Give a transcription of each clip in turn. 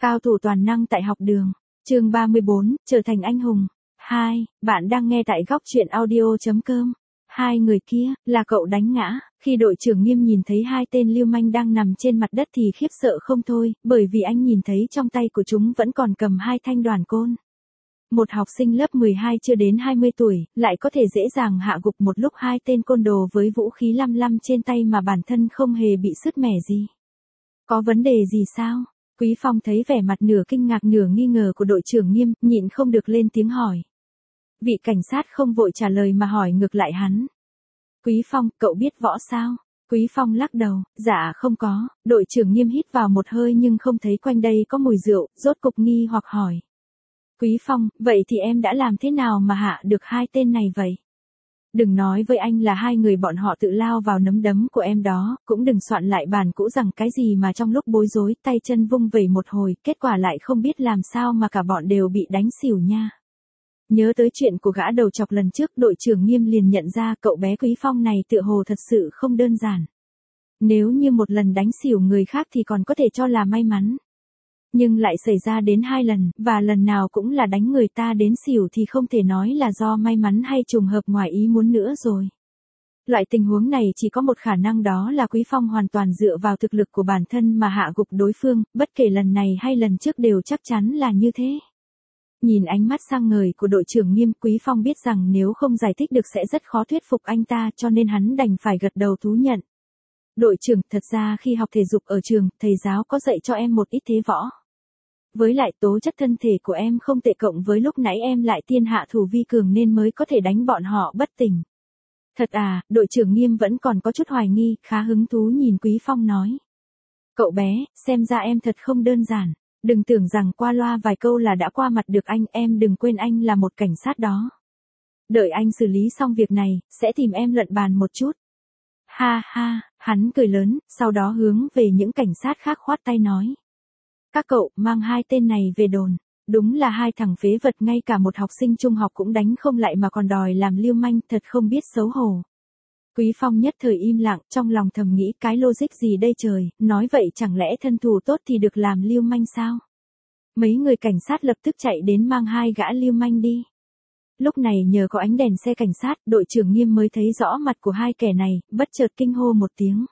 Cao thủ toàn năng tại học đường. Chương 34, trở thành anh hùng. 2, bạn đang nghe tại góc truyện audio.com. Hai người kia, là cậu đánh ngã. Khi đội trưởng Nghiêm nhìn thấy hai tên lưu manh đang nằm trên mặt đất thì khiếp sợ không thôi, bởi vì anh nhìn thấy trong tay của chúng vẫn còn cầm hai thanh đoàn côn. Một học sinh lớp 12 chưa đến 20 tuổi, lại có thể dễ dàng hạ gục một lúc hai tên côn đồ với vũ khí lăm lăm trên tay mà bản thân không hề bị sứt mẻ gì. Có vấn đề gì sao? Quý Phong thấy vẻ mặt nửa kinh ngạc nửa nghi ngờ của đội trưởng Nghiêm, nhịn không được lên tiếng hỏi. Vị cảnh sát không vội trả lời mà hỏi ngược lại hắn. Quý Phong, cậu biết võ sao? Quý Phong lắc đầu, dạ không có. Đội trưởng Nghiêm hít vào một hơi nhưng không thấy quanh đây có mùi rượu, rốt cục nghi hoặc hỏi. Quý Phong, vậy thì em đã làm thế nào mà hạ được hai tên này vậy? Đừng nói với anh là hai người bọn họ tự lao vào nắm đấm của em đó, cũng đừng soạn lại bàn cũ rằng cái gì mà trong lúc bối rối tay chân vung vẩy một hồi, kết quả lại không biết làm sao mà cả bọn đều bị đánh xỉu nha. Nhớ tới chuyện của gã đầu chọc lần trước, đội trưởng Nghiêm liền nhận ra cậu bé Quý Phong này tựa hồ thật sự không đơn giản. Nếu như một lần đánh xỉu người khác thì còn có thể cho là may mắn. Nhưng lại xảy ra đến 2 lần, và lần nào cũng là đánh người ta đến xỉu thì không thể nói là do may mắn hay trùng hợp ngoài ý muốn nữa rồi. Loại tình huống này chỉ có một khả năng, đó là Quý Phong hoàn toàn dựa vào thực lực của bản thân mà hạ gục đối phương, bất kể lần này hay lần trước đều chắc chắn là như thế. Nhìn ánh mắt sang ngời của đội trưởng Nghiêm, Quý Phong biết rằng nếu không giải thích được sẽ rất khó thuyết phục anh ta, cho nên hắn đành phải gật đầu thú nhận. Đội trưởng, thật ra khi học thể dục ở trường, thầy giáo có dạy cho em một ít thế võ. Với lại tố chất thân thể của em không tệ, cộng với lúc nãy em lại thiên hạ thủ vi cường nên mới có thể đánh bọn họ bất tỉnh. Thật à? Đội trưởng Nghiêm vẫn còn có chút hoài nghi, khá hứng thú nhìn Quý Phong nói. Cậu bé, xem ra em thật không đơn giản. Đừng tưởng rằng qua loa vài câu là đã qua mặt được anh, em đừng quên anh là một cảnh sát đó. Đợi anh xử lý xong việc này, sẽ tìm em luận bàn một chút. Ha ha, hắn cười lớn, sau đó hướng về những cảnh sát khác khoát tay nói. Các cậu, mang hai tên này về đồn. Đúng là hai thằng phế vật, ngay cả một học sinh trung học cũng đánh không lại mà còn đòi làm lưu manh, thật không biết xấu hổ. Quý Phong nhất thời im lặng, trong lòng thầm nghĩ cái logic gì đây trời, nói vậy chẳng lẽ thân thủ tốt thì được làm lưu manh sao? Mấy người cảnh sát lập tức chạy đến mang hai gã lưu manh đi. Lúc này nhờ có ánh đèn xe cảnh sát, đội trưởng Nghiêm mới thấy rõ mặt của hai kẻ này, bất chợt kinh hô một tiếng.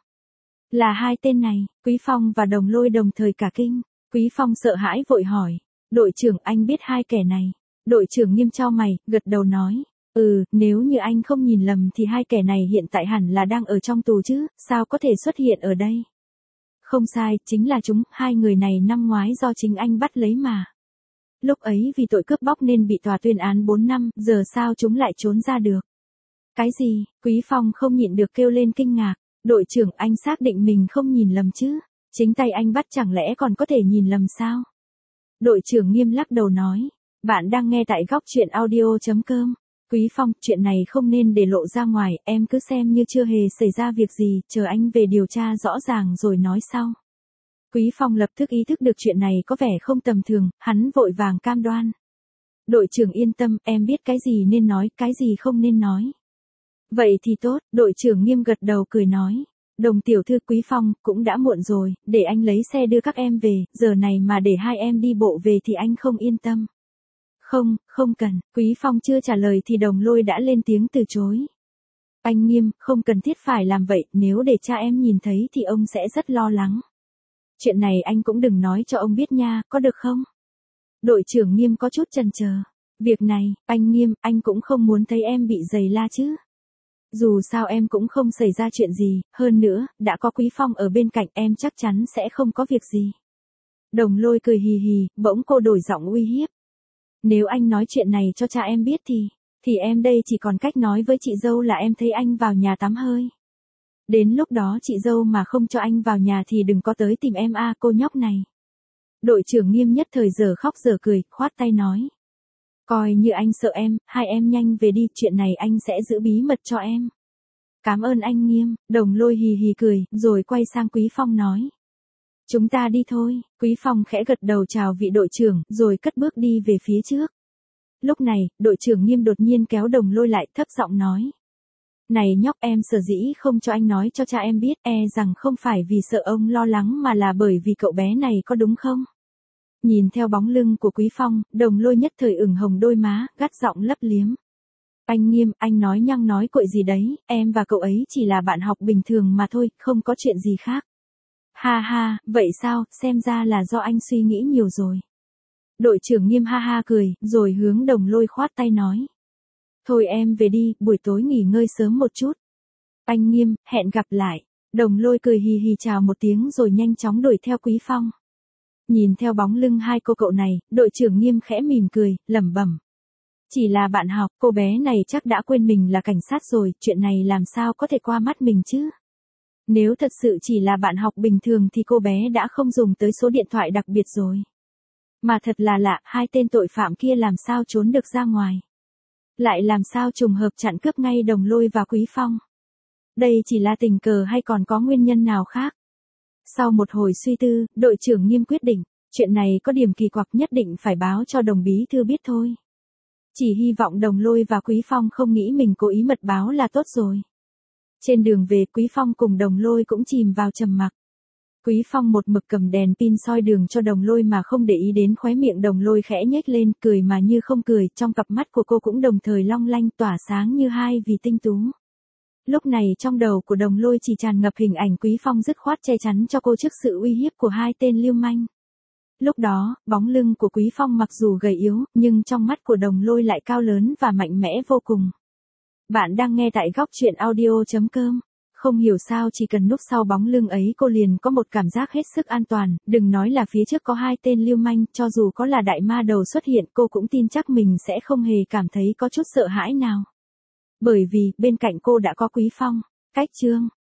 Là hai tên này. Quý Phong và Đồng Lôi đồng thời cả kinh. Quý Phong sợ hãi vội hỏi. Đội trưởng, anh biết hai kẻ này? Đội trưởng Nghiêm chau mày, gật đầu nói. Nếu như anh không nhìn lầm thì hai kẻ này hiện tại hẳn là đang ở trong tù chứ, sao có thể xuất hiện ở đây? Không sai, chính là chúng, hai người này năm ngoái do chính anh bắt lấy mà. Lúc ấy vì tội cướp bóc nên bị tòa tuyên án 4 năm, giờ sao chúng lại trốn ra được? Cái gì? Quý Phong không nhịn được kêu lên kinh ngạc. Đội trưởng, anh xác định mình không nhìn lầm chứ? Chính tay anh bắt chẳng lẽ còn có thể nhìn lầm sao? Đội trưởng Nghiêm lắc đầu nói. Bạn đang nghe tại góc truyện audio.com. Quý Phong, chuyện này không nên để lộ ra ngoài, em cứ xem như chưa hề xảy ra việc gì, chờ anh về điều tra rõ ràng rồi nói sau. Quý Phong lập tức ý thức được chuyện này có vẻ không tầm thường, hắn vội vàng cam đoan. Đội trưởng yên tâm, em biết cái gì nên nói, cái gì không nên nói. Vậy thì tốt, đội trưởng Nghiêm gật đầu cười nói. Đồng tiểu thư, Quý Phong, cũng đã muộn rồi, để anh lấy xe đưa các em về, giờ này mà để hai em đi bộ về thì anh không yên tâm. Không cần. Quý Phong chưa trả lời thì Đồng Lôi đã lên tiếng từ chối. Anh Nghiêm, không cần thiết phải làm vậy, nếu để cha em nhìn thấy thì ông sẽ rất lo lắng. Chuyện này anh cũng đừng nói cho ông biết nha, có được không? Đội trưởng Nghiêm có chút chần chờ. Việc này, anh Nghiêm, anh cũng không muốn thấy em bị giày la chứ. Dù sao em cũng không xảy ra chuyện gì, hơn nữa, đã có Quý Phong ở bên cạnh em chắc chắn sẽ không có việc gì. Đồng Lôi cười hì hì, bỗng cô đổi giọng uy hiếp. Nếu anh nói chuyện này cho cha em biết thì em đây chỉ còn cách nói với chị dâu là em thấy anh vào nhà tắm hơi. Đến lúc đó chị dâu mà không cho anh vào nhà thì đừng có tới tìm em cô nhóc này. Đội trưởng Nghiêm nhất thời giờ khóc giờ cười, khoát tay nói. Coi như anh sợ em, hai em nhanh về đi, chuyện này anh sẽ giữ bí mật cho em. Cảm ơn anh Nghiêm. Đồng Lôi hì hì cười, rồi quay sang Quý Phong nói. Chúng ta đi thôi. Quý Phong khẽ gật đầu chào vị đội trưởng, rồi cất bước đi về phía trước. Lúc này, đội trưởng Nghiêm đột nhiên kéo Đồng Lôi lại, thấp giọng nói. Này nhóc, em sở dĩ không cho anh nói cho cha em biết, rằng không phải vì sợ ông lo lắng mà là bởi vì cậu bé này, có đúng không? Nhìn theo bóng lưng của Quý Phong, Đồng Lôi nhất thời ửng hồng đôi má, gắt giọng lấp liếm. Anh Nghiêm, anh nói nhăng nói cội gì đấy, em và cậu ấy chỉ là bạn học bình thường mà thôi, không có chuyện gì khác. Ha ha, vậy sao, xem ra là do anh suy nghĩ nhiều rồi. Đội trưởng Nghiêm ha ha cười, rồi hướng Đồng Lôi khoát tay nói. Thôi em về đi, buổi tối nghỉ ngơi sớm một chút. Anh Nghiêm, hẹn gặp lại. Đồng Lôi cười hì hì chào một tiếng rồi nhanh chóng đuổi theo Quý Phong. Nhìn theo bóng lưng hai cô cậu này, đội trưởng Nghiêm khẽ mỉm cười, lẩm bẩm. Chỉ là bạn học, cô bé này chắc đã quên mình là cảnh sát rồi, chuyện này làm sao có thể qua mắt mình chứ? Nếu thật sự chỉ là bạn học bình thường thì cô bé đã không dùng tới số điện thoại đặc biệt rồi. Mà thật là lạ, hai tên tội phạm kia làm sao trốn được ra ngoài. Lại làm sao trùng hợp chặn cướp ngay Đồng Lôi và Quý Phong. Đây chỉ là tình cờ hay còn có nguyên nhân nào khác? Sau một hồi suy tư, đội trưởng Nghiêm quyết định, chuyện này có điểm kỳ quặc nhất định phải báo cho Đồng bí thư biết thôi. Chỉ hy vọng Đồng Lôi và Quý Phong không nghĩ mình cố ý mật báo là tốt rồi. Trên đường về, Quý Phong cùng Đồng Lôi cũng chìm vào trầm mặc. Quý Phong một mực cầm đèn pin soi đường cho Đồng Lôi mà không để ý đến khóe miệng Đồng Lôi khẽ nhếch lên, cười mà như không cười, trong cặp mắt của cô cũng đồng thời long lanh tỏa sáng như hai vì tinh tú. Lúc này trong đầu của Đồng Lôi chỉ tràn ngập hình ảnh Quý Phong dứt khoát che chắn cho cô trước sự uy hiếp của hai tên lưu manh. Lúc đó, bóng lưng của Quý Phong mặc dù gầy yếu, nhưng trong mắt của Đồng Lôi lại cao lớn và mạnh mẽ vô cùng. Bạn đang nghe tại góc truyện audio.com. Không hiểu sao chỉ cần núp sau bóng lưng ấy cô liền có một cảm giác hết sức an toàn, đừng nói là phía trước có hai tên lưu manh, cho dù có là đại ma đầu xuất hiện cô cũng tin chắc mình sẽ không hề cảm thấy có chút sợ hãi nào. Bởi vì, bên cạnh cô đã có Quý Phong. Cách chương